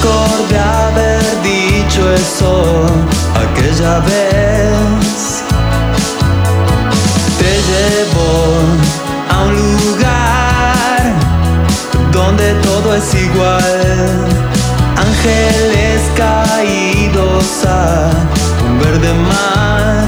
récord de haber dicho eso aquella vez. Te llevo a un lugar donde todo es igual. Ángeles caídos a un verde mar.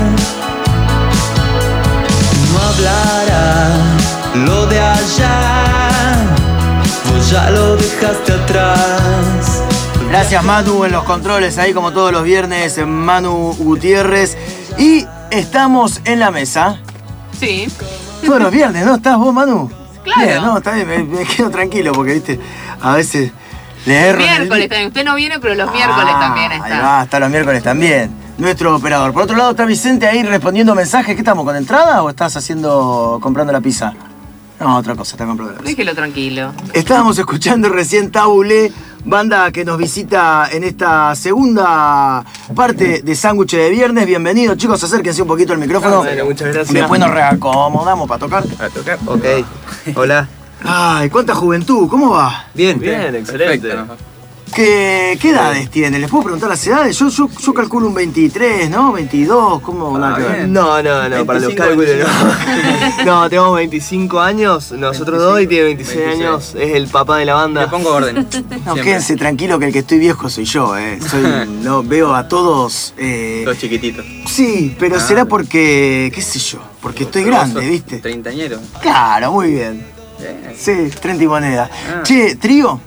No hablará lo de allá, vos ya lo dejaste atrás. Gracias Manu en los controles, ahí como todos los viernes, Manu Gutiérrez. Y estamos en la mesa. Sí. Todos los viernes, ¿no? ¿Estás vos, Manu? Claro. Bien, no, está bien, me quedo tranquilo porque, viste, a veces le erro. Miércoles también. Usted no viene, pero los miércoles también está. Ahí va, está los miércoles también. Nuestro operador. Por otro lado está Vicente ahí respondiendo mensajes. ¿Qué estamos, con entrada o estás comprando la pizza? No, otra cosa, está comprando la pizza. Déjelo tranquilo. Estábamos escuchando recién Tabulé, banda que nos visita en esta segunda parte de Sándwich de Viernes. Bienvenidos, chicos, acérquense un poquito al micrófono. Bueno, muchas gracias. Después nos reacomodamos para tocar. ¿A tocar? Ok. Hola. Ay, cuánta juventud, ¿cómo va? Bien, excelente. Perfecto. ¿Qué edades tienen? ¿Les puedo preguntar las edades? Yo calculo un 23, ¿no? 22, ¿cómo? Nada que ver. No, para los cálculos no. No, tenemos 25 años, nosotros 25, dos, y tiene 26 26 años, es el papá de la banda. Le pongo orden. No, Siempre. quédense tranquilo que el que estoy viejo soy yo, no, veo a todos. Los chiquititos. Sí, pero será porque, qué sé yo, porque estoy Pero vos grande, sos ¿viste? Treintañero. Claro, muy bien. Bien. Sí, 30 y moneda. Ah. Che, ¿trío?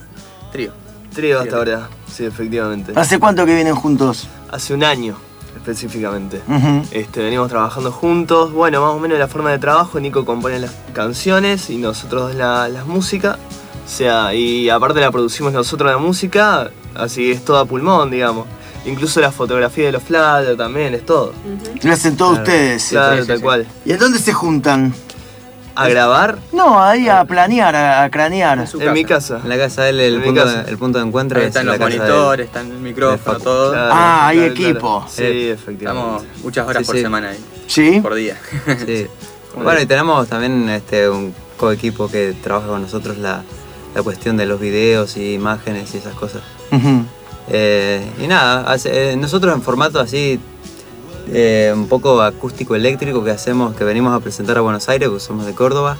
Trío hasta ahora, sí, efectivamente. ¿Hace cuánto que vienen juntos? Hace un año, específicamente. Ujú. Venimos trabajando juntos, bueno, más o menos la forma de trabajo, Nico compone las canciones y nosotros las músicas. O sea, y aparte la producimos nosotros la música, así que es todo a pulmón, digamos. Incluso la fotografía de los flyers también, es todo. Lo hacen todos ustedes. Claro, sí, tal sí. cual. ¿Y en dónde se juntan? ¿A grabar? No, ahí a planear, a cranear. Su En mi casa. En la casa de él, el En mi punto casa. el punto de encuentro Ahí es están la los casa de él. monitores, está el micrófono, Facu. todo. Claro, Hay claro, equipo. claro. Sí, efectivamente. Estamos muchas horas Sí, por sí. semana ahí. ¿Sí? Por día. Sí. Bueno, y tenemos también un coequipo que trabaja con nosotros la cuestión de los videos y imágenes y esas cosas. Ujú. Y nada, nosotros en formato así un poco acústico eléctrico que venimos a presentar a Buenos Aires, porque somos de Córdoba.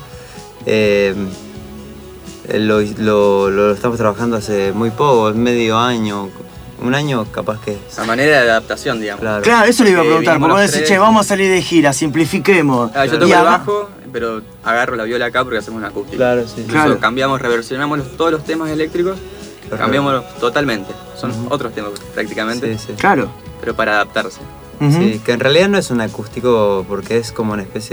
Lo estamos trabajando hace muy poco, medio año, un año capaz que es. La manera de adaptación, digamos. Claro. Claro, eso le iba a preguntar, vinimos porque vos los decís, tres. che, vamos a salir de gira, simplifiquemos. Yo toco Y el haga- bajo, pero agarro la viola acá porque hacemos una acústica. Claro, sí. Incluso Claro. cambiamos, reversionamos todos los temas eléctricos, cambiamos totalmente. Son otros temas prácticamente, Sí, sí. Claro. pero para adaptarse. Ujú. Sí, que en realidad no es un acústico porque es como una especie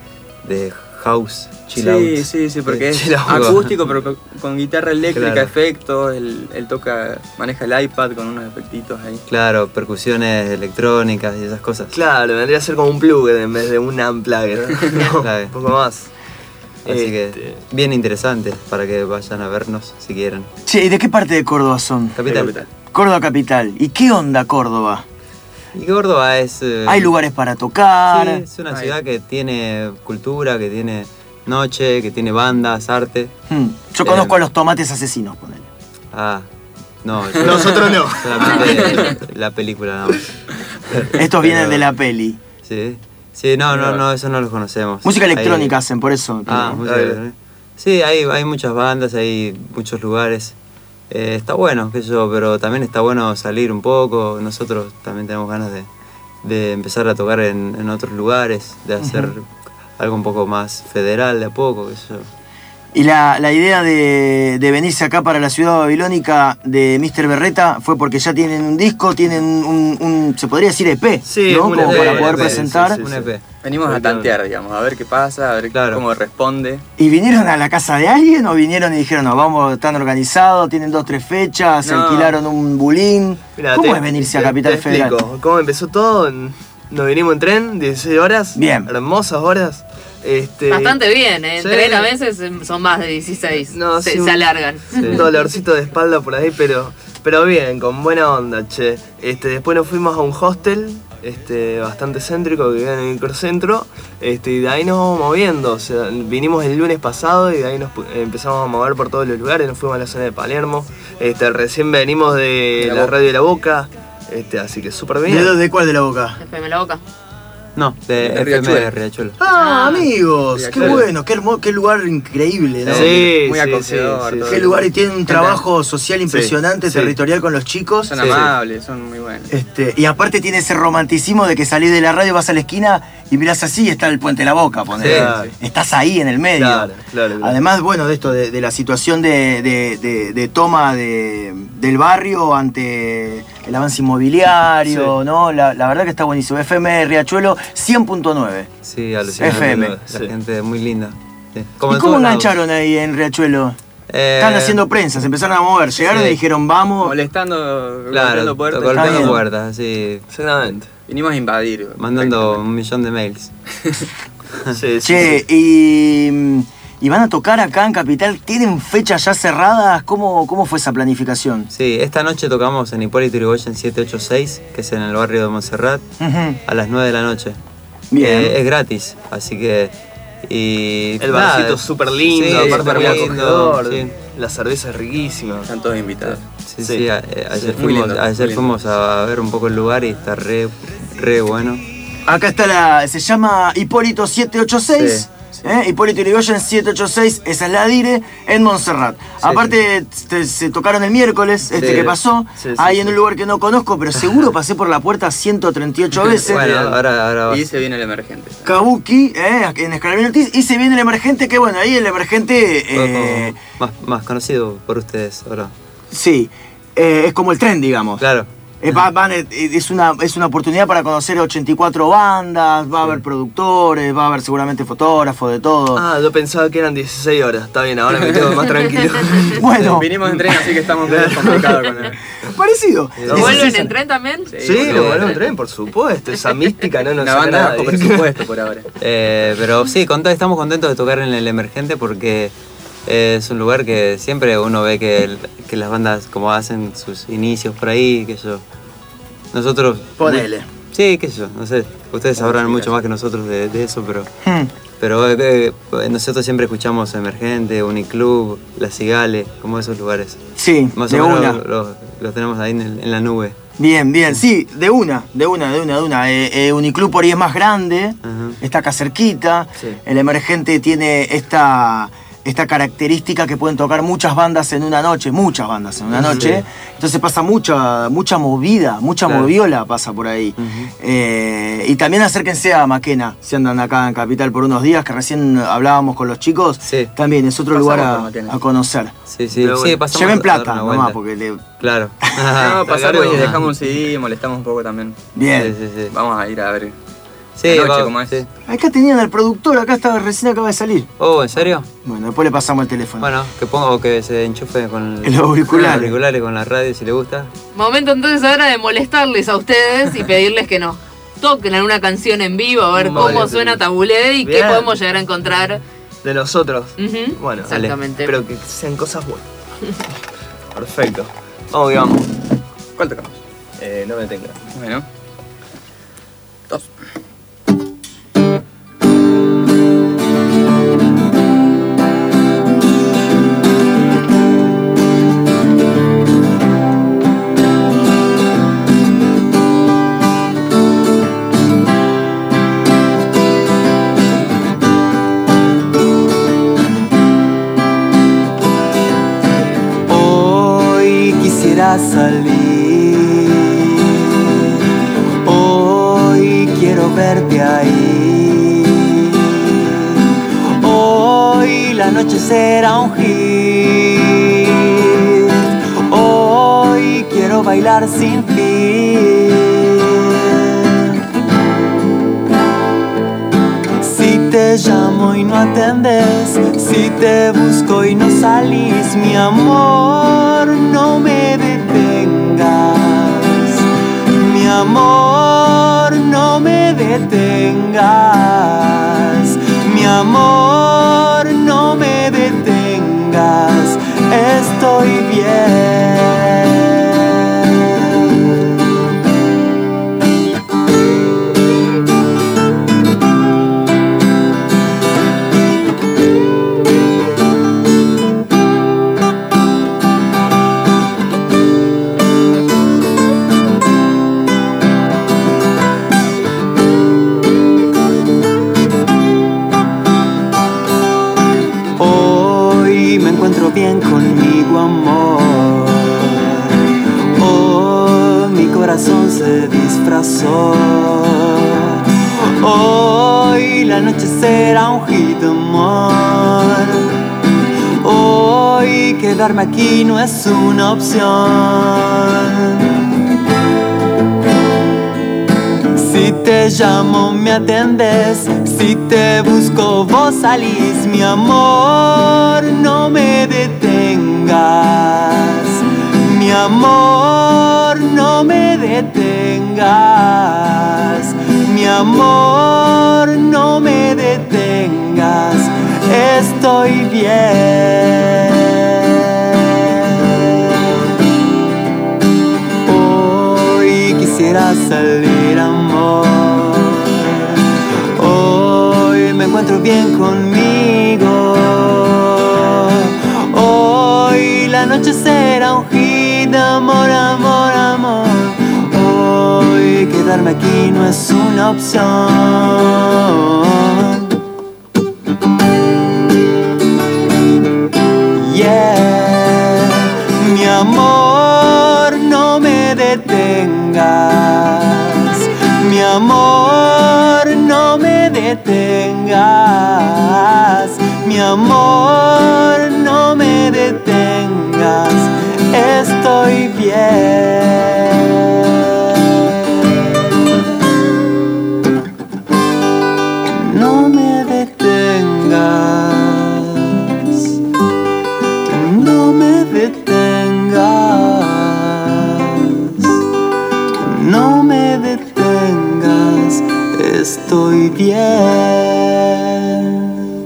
de house, chill out. Sí, porque es Chill out. acústico, pero con guitarra eléctrica, Claro. efectos, él maneja el iPad con unos efectitos ahí. Claro, percusiones electrónicas y esas cosas. Claro, vendría a ser como un plugin en vez de un unplugger. No, Claro. un poco más. Así que bien interesante para que vayan a vernos si quieren. Che, ¿y de qué parte de Córdoba son? Capital. Córdoba capital. ¿Y qué onda Córdoba? Y Córdoba es... ¿Hay lugares para tocar? Sí, es una ciudad que tiene cultura, que tiene noche, que tiene bandas, arte. Yo conozco a los tomates asesinos, ponele. Ah, no. yo- Nosotros no. Solamente la película nada más. Estos vienen de la peli. Sí. Sí, no, eso no los conocemos. Música Hay- electrónica hacen, por eso. música electrónica. Sí, hay muchas bandas, hay muchos lugares. Está bueno, qué sé yo, pero también está bueno salir un poco. Nosotros también tenemos ganas de empezar a tocar en otros lugares, de hacer algo un poco más federal de a poco, qué sé yo. Y la idea de venirse acá para la ciudad babilónica de Mr. Berreta fue porque ya tienen un disco, tienen un se podría decir EP, Sí, ¿no? un Como EP, para poder EP, presentar. sí, Un EP. Venimos a tantear, digamos, a ver qué pasa, a ver Claro. cómo responde. ¿Y vinieron a la casa de alguien o vinieron y dijeron, no, vamos, están organizados, tienen 2, 3 fechas, se No. alquilaron un bulín? Mirá, ¿Cómo te- es venirse a te- Capital te Federal? explico. ¿Cómo empezó todo? Nos vinimos en tren, 16 horas. Bien. Hermosas horas. Bastante bien, ¿eh? Sí. Tren a veces son más de 16. No, se, sí, se alargan. Un dolorcito de espalda por ahí, pero bien, con buena onda, che. Después nos fuimos a un hostel bastante céntrico que queda en el microcentro, y de ahí nos vamos moviendo. O sea, vinimos el lunes pasado y de ahí nos empezamos a mover por todos los lugares, nos fuimos a la zona de Palermo, recién venimos de la radio de La Boca, así que súper bien. ¿De cuál de La Boca? FM La Boca. No, de FM de Riachuelo. Amigos, qué bueno, qué lugar increíble, ¿no? Sí, muy acogedor. Qué lugar, y tiene un trabajo social impresionante, territorial con los chicos. Son amables, son muy buenos. Y aparte tiene ese romanticismo de que salís de la radio, vas a la esquina y mirás así y está el Puente La Boca, ponele. Estás ahí en el medio. Claro. Además, bueno, de esto, de la situación de toma del barrio ante el avance inmobiliario, ¿no? La verdad que está buenísimo. FM Riachuelo 100.9. Sí, alucinante. FM. La gente muy linda. Sí. ¿Y cómo engancharon ahí en Riachuelo? Están haciendo prensa, se empezaron a mover, llegaron y dijeron vamos. Molestando, claro, golpeando puertas, así. Exactamente. Vinimos a invadir. Mandando 1 millón de mails. Che, y van a tocar acá en Capital, ¿tienen fechas ya cerradas? ¿Cómo fue esa planificación? Sí, esta noche tocamos en Hipólito Yrigoyen 786, que es en el barrio de Montserrat, a las 9 de la noche. Bien. Es gratis, así que... Y el barcito es súper lindo, sí, aparte muy acogedor, sí. La cerveza es riquísima. Están todos invitados. Sí, ayer fuimos a ver un poco el lugar y está re bueno. Acá está se llama Hipólito 786. Hipólito Yrigoyen 786, esa es la dire, en Montserrat. Aparte, se tocaron el miércoles, que pasó, ahí en un lugar que no conozco, pero seguro pasé por la puerta 138 veces. Bueno, ahora y se viene el emergente. Kabuki, en Escalabrini Ortiz, y se viene el emergente, que bueno, ahí el emergente... más conocido por ustedes, ahora. Sí, es como el tren, digamos. Claro. Es una oportunidad para conocer 84 bandas, va a haber productores, va a haber seguramente fotógrafos, de todo. Yo pensaba que eran 16 horas, está bien, ahora me quedo más tranquilo. Bueno. Vinimos en tren, así que estamos muy complicados con él. Parecido. ¿Lo vuelven en tren también? Sí, lo vuelven en tren, por supuesto, esa mística no nos saca banda nada. Por supuesto, por ahora. Pero sí, estamos contentos de tocar en el emergente porque... es un lugar que siempre uno ve que las bandas como hacen sus inicios por ahí, que yo... Nosotros... Ponele. Sí, qué sé yo, no sé. Ustedes sabrán mucho más que nosotros de eso, pero nosotros siempre escuchamos Emergente, Uniclub, La Cigale, como esos lugares. Sí, más o menos los tenemos ahí en la nube. Bien, sí, de una. Uniclub por ahí es más grande, está acá cerquita. El Emergente tiene esta característica que pueden tocar muchas bandas en una noche, entonces pasa mucha movida, mucha moviola pasa por ahí. Y también acérquense a Maquena, si andan acá en Capital por unos días, que recién hablábamos con los chicos, también es otro lugar a conocer. Sí, pasamos. Lleven plata nomás, porque Claro. No, pasamos y dejamos un CD, molestamos un poco también. Bien. Sí. Vamos a ir a ver. Sí, ¿cómo es? Sí. Acá tenían al productor, recién acaba de salir. Oh, ¿en serio? Bueno, después le pasamos el teléfono. Bueno, que se enchufe con el auricular. Los auriculares con la radio si le gusta. Momento entonces ahora de molestarles a ustedes y pedirles que nos toquen alguna canción en vivo, a ver cómo suena Tabulé y qué podemos llegar a encontrar. De nosotros. Bueno, exactamente. Pero que sean cosas buenas. Perfecto. Vamos que vamos. ¿Cuál tocamos? No me tenga. Bueno. 2. Salir, hoy quiero verte ahí, hoy la noche será un hit, hoy quiero bailar sin fin. Si te llamo y no atendes, si te busco y no salís, mi amor, no me detengas, mi amor, no me detengas, mi amor, no me detengas, estoy bien. encuentro bien conmigo, amor. Oh, mi corazón se disfrazó. Hoy la noche será un hit, amor. Hoy quedarme aquí no es una opción. Si te llamo me atendes, si te busco vos salís, mi amor, no me detengas. Mi amor, no me detengas. Mi amor, no me detengas. Estoy bien. Hoy quisiera salir, amor. Hoy me encuentro bien conmigo. Hoy la noche será un hit, amor, amor, amor. Hoy quedarme aquí no es una opción. Yeah, mi amor, no me detengas. Mi amor, no me detengas. Mi amor, no me detengas. Estoy bien. No me detengas. No me detengas. No me detengas. Estoy bien.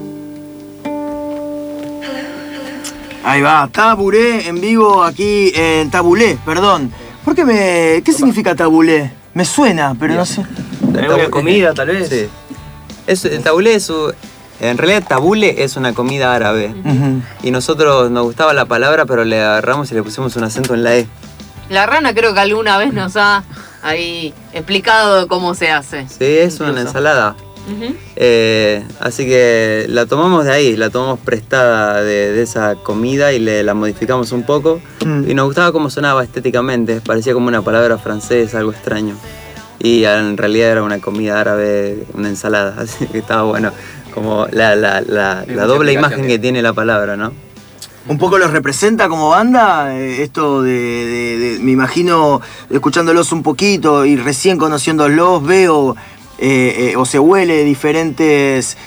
Ahí va, Tabulé en vivo aquí en Tabulé, perdón. ¿Qué significa Tabulé? Me suena, pero no sé. ¿Alguna comida, tal vez? Sí. El tabulé en realidad tabule es una comida árabe. Y nosotros nos gustaba la palabra, pero le agarramos y le pusimos un acento en la E. La rana creo que alguna vez nos ha ahí explicado cómo se hace. Sí, es una ensalada. Así que la tomamos de ahí, la tomamos prestada de esa comida y la modificamos un poco. Y nos gustaba cómo sonaba estéticamente, parecía como una palabra francesa, algo extraño. Y en realidad era una comida árabe, una ensalada, así que estaba bueno. Como la doble imagen que tiene la palabra, ¿no? Un poco los representa como banda, esto de me imagino, escuchándolos un poquito y recién conociéndolos, veo o se huele diferentes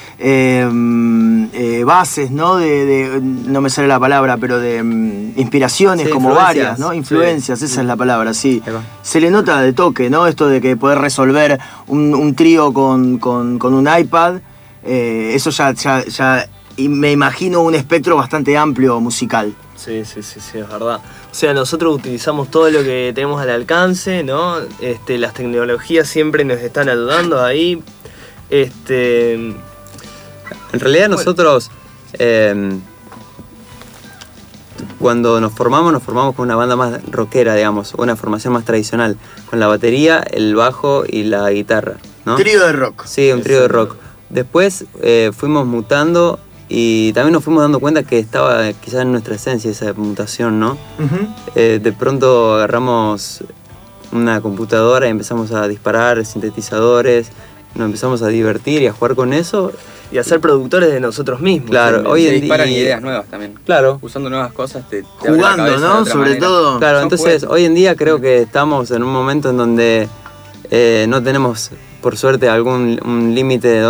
bases, ¿no? No me sale la palabra, pero de inspiraciones, sí, como varias, ¿no? Influencias, sí. Esa es la palabra, sí. Se le nota de toque, ¿no? Esto de que poder resolver un trío con un iPad, eso ya me imagino un espectro bastante amplio musical. Sí, es verdad. O sea, nosotros utilizamos todo lo que tenemos al alcance, ¿no? Las tecnologías siempre nos están ayudando ahí. En realidad nosotros, cuando nos formamos con una banda más rockera, digamos, una formación más tradicional, con la batería, el bajo y la guitarra, ¿no? Trío de rock. Sí, un trío de rock. Después fuimos mutando y también nos fuimos dando cuenta que estaba quizás en nuestra esencia esa mutación, ¿no? De pronto agarramos una computadora y empezamos a disparar sintetizadores, nos empezamos a divertir y a jugar con eso. Y a ser productores de nosotros mismos. Claro, hoy en día disparan ideas nuevas también. Claro. Usando nuevas cosas te jugando, ¿no? Sobre todo. Claro, entonces hoy en día creo que estamos en un momento en donde no tenemos, por suerte, un límite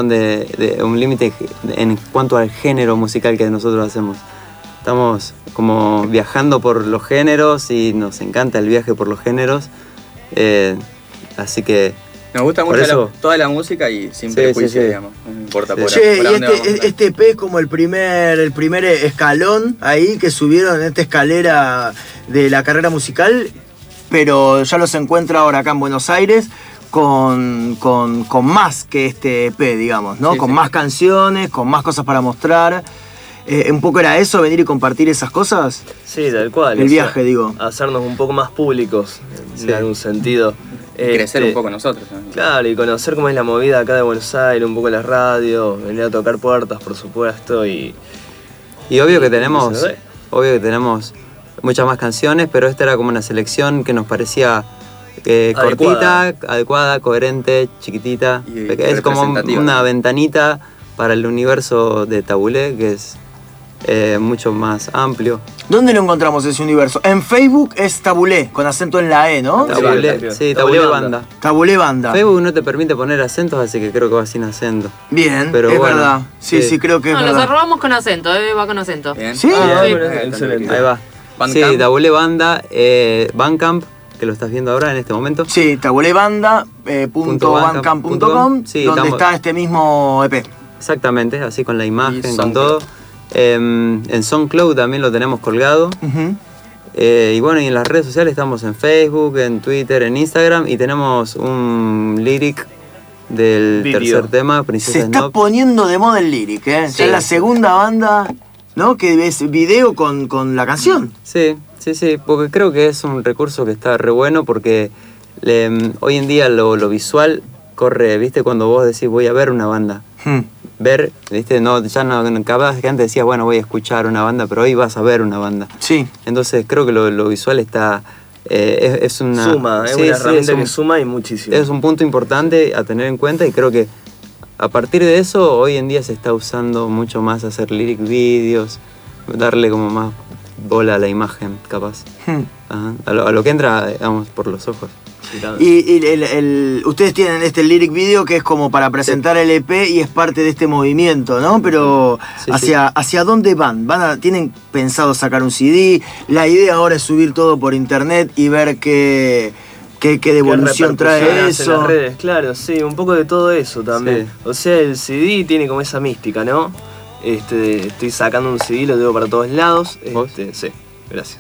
en cuanto al género musical que nosotros hacemos. Estamos como viajando por los géneros y nos encanta el viaje por los géneros. Así que nos gusta mucho toda la música y sin prejuicio, digamos. No importa por y este EP es como el primer escalón ahí que subieron en esta escalera de la carrera musical, pero ya los encuentra ahora acá en Buenos Aires con más que este EP, digamos, ¿no? Con más canciones, con más cosas para mostrar. ¿Un poco era eso, venir y compartir esas cosas? Sí, tal cual. El viaje, digo. Hacernos un poco más públicos, en algún sentido. Crecer un poco nosotros, ¿no? Claro, y conocer cómo es la movida acá de Buenos Aires, un poco la radio, venir a tocar puertas, por supuesto, y obvio que tenemos obvio que tenemos muchas más canciones, pero esta era como una selección que nos parecía cortita, adecuada, coherente, chiquitita. Es como una ventanita para el universo de Tabulé, que es mucho más amplio. ¿Dónde lo encontramos ese universo? En Facebook es Tabulé, con acento en la E, ¿no? Tabulé, sí, Tabulé Banda. Tabulé Banda. Facebook no te permite poner acentos, así que creo que va sin acento. Bien, pero es bueno, verdad. Sí, creo que es verdad. Los arrobamos con acento, va con acento. Bien. ¿Sí? Excelente. Ahí va. Bandcamp. Sí, Tabulé Banda, Bandcamp, que lo estás viendo ahora en este momento. Sí, tabulebanda.bandcamp.com, sí, donde está este mismo EP. Exactamente, así con la imagen, con SoundCloud. todo. En SoundCloud también lo tenemos colgado. Ujú. Y bueno, y en las redes sociales estamos en Facebook, en Twitter, en Instagram, y tenemos un lyric del Video. tercer tema, Se Princesa está Snob. poniendo de moda el lyric, ¿eh? Sí. Ya es la segunda banda, ¿no? Que es video con la canción. Sí, porque creo que es un recurso que está re bueno porque hoy en día lo visual corre, ¿viste? Cuando vos decís voy a ver una banda. Ver, ¿viste? No, ya no, capaz que antes decías, bueno, voy a escuchar una banda, pero hoy vas a ver una banda. Sí. Entonces creo que lo visual está... es una... Suma, es sí, una herramienta es un- que suma y muchísimo. Es un punto importante a tener en cuenta y creo que a partir de eso hoy en día se está usando mucho más hacer lyric videos, darle como más bola a la imagen, capaz. Ajá. A lo que entra, digamos, por los ojos. Y ustedes tienen este lyric video que es como para presentar el EP y es parte de este movimiento, ¿no? Pero Sí, ¿hacia dónde van? ¿Tienen pensado sacar un CD? La idea ahora es subir todo por internet y ver qué devolución trae repercusiones eso. en las redes, claro, sí, un poco de todo eso también. Sí. O sea, el CD tiene como esa mística, ¿no? Estoy sacando un CD, lo tengo para todos lados. ¿Vos? Sí, gracias.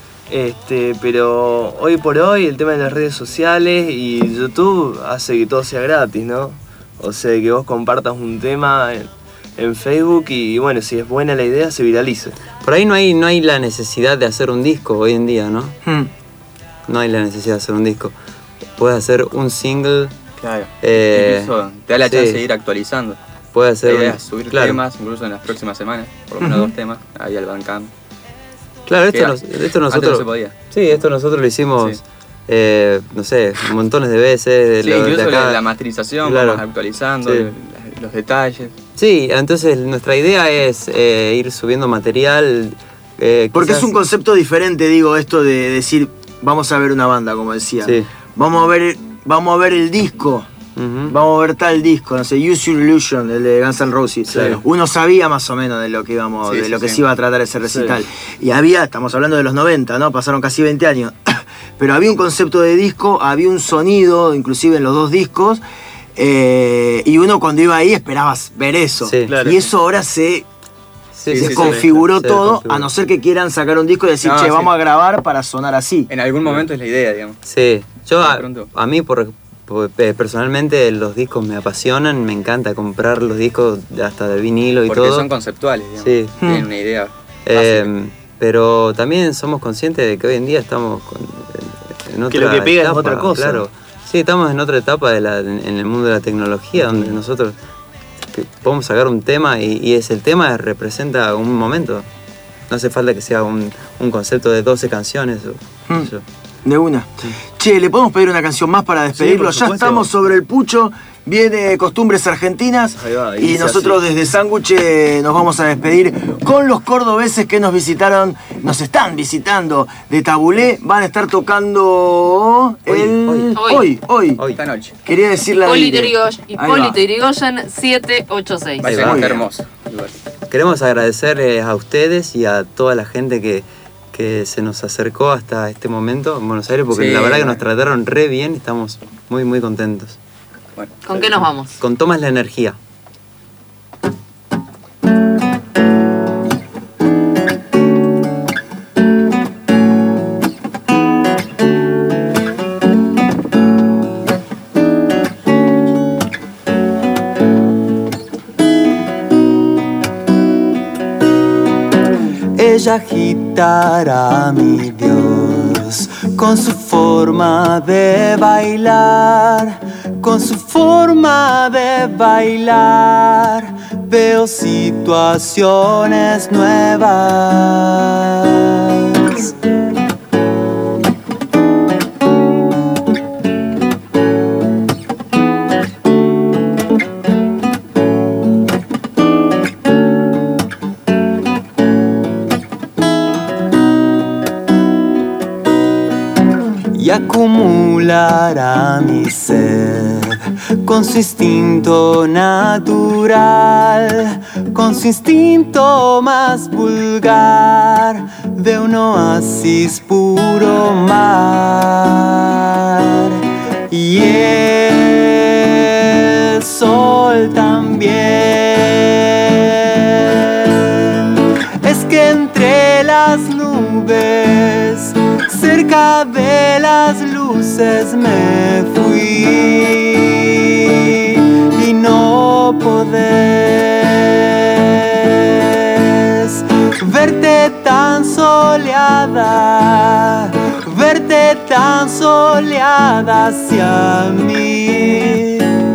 Pero hoy por hoy el tema de las redes sociales y YouTube hace que todo sea gratis, ¿no? O sea, que vos compartas un tema en Facebook y bueno, si es buena la idea, se viraliza. Por ahí no hay la necesidad de hacer un disco hoy en día, ¿no? Hmm. No hay la necesidad de hacer un disco. Puedes hacer un single, Claro. Eh, Incluso te da la sí. chance de ir actualizando. puedes hacer La idea un... es subir claro. temas, incluso en las próximas semanas, por lo menos 2 temas, ahí al Bandcamp. Claro, esto, Que esto antes nosotros... no se podía. Sí, esto nosotros lo hicimos, Sí. no sé, montones de veces. Sí, lo- incluso de acá. la masterización, Claro. vamos actualizando, Sí. los detalles. Sí, entonces nuestra idea es ir subiendo material. Porque quizás- es un concepto diferente, digo, esto de decir, vamos a ver una banda, como decía. Sí. Vamos a ver el disco. Ujú. Vamos a ver tal disco, no sé, Use Your Illusion, el de Guns N' Roses. Claro. Uno sabía más o menos de lo que Sí, sí, que sí. se iba a tratar ese recital. Y estamos hablando de los 90, ¿no? Pasaron casi 20 años. Pero había un concepto de disco, había un sonido, inclusive en los 2 discos. Y uno cuando iba ahí esperabas ver eso. Sí. Claro. Y eso ahora se Sí, sí, desconfiguró se todo, desconfiguró. a no ser que quieran sacar un disco y decir, No, che, sí. vamos a grabar para sonar así. En algún momento es la idea, digamos. Sí, yo De pronto. a mí personalmente los discos me apasionan, me encanta comprar los discos hasta de vinilo y Porque todo. son conceptuales, digamos. Sí. Tienen una idea. Pero también somos conscientes de que hoy en día estamos en otra Que lo que pega es etapa, otra cosa. Claro. Sí, estamos en otra etapa en el mundo de la tecnología, donde nosotros podemos sacar un tema y el tema representa un momento. No hace falta que sea un concepto de 12 canciones. Mm. De una. Che, ¿le podemos pedir una canción más para despedirlo? por Ya supuesto. estamos sobre el pucho. Viene Costumbres Argentinas. Ahí va, y y dice nosotros así. desde Sándwich nos vamos a despedir con los cordobeses que nos están visitando de Tabulé. Van a estar tocando hoy. Esta noche. Quería decir la Hipólito Dire. Ahí va. Yrigoyen 786. Va a Ahí ser va. hermoso. el lugar. Queremos agradecerles a ustedes y a toda la gente que se nos acercó hasta este momento en Buenos Aires, porque Sí, la verdad que nos bueno. trataron re bien, estamos muy muy contentos. Bueno, ¿Con qué nos vamos? Con Tomas la Energía. Ella agitará mi Dios con su forma de bailar, con su forma de bailar. Veo situaciones nuevas. y acumulará mi sed con su instinto natural, con su instinto más vulgar de un oasis puro mar. Y el sol también. Es que entre las nubes, cerca de las luces me fui, y no podés verte tan soleada, verte tan soleada hacia mí.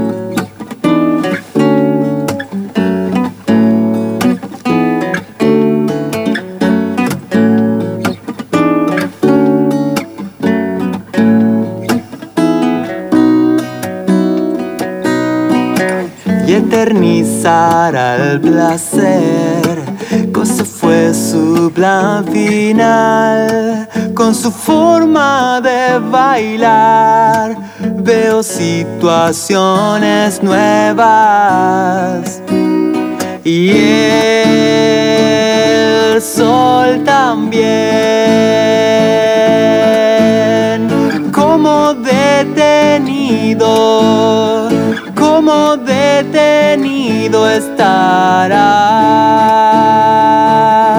Y eternizar al placer, cosa fue su plan final. Con su forma de bailar veo situaciones nuevas. Y el sol también, como detenido, como detenido estará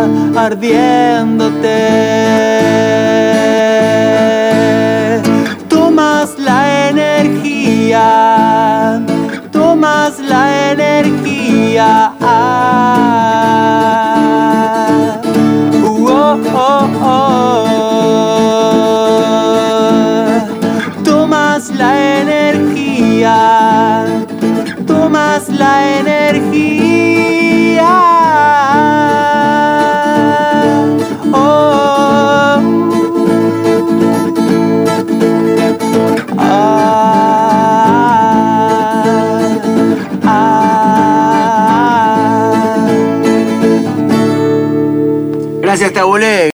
ardiéndote. Tomas la energía, tomas la energía. Tomas la energía, tomas la energía. Gracias, Tabulé.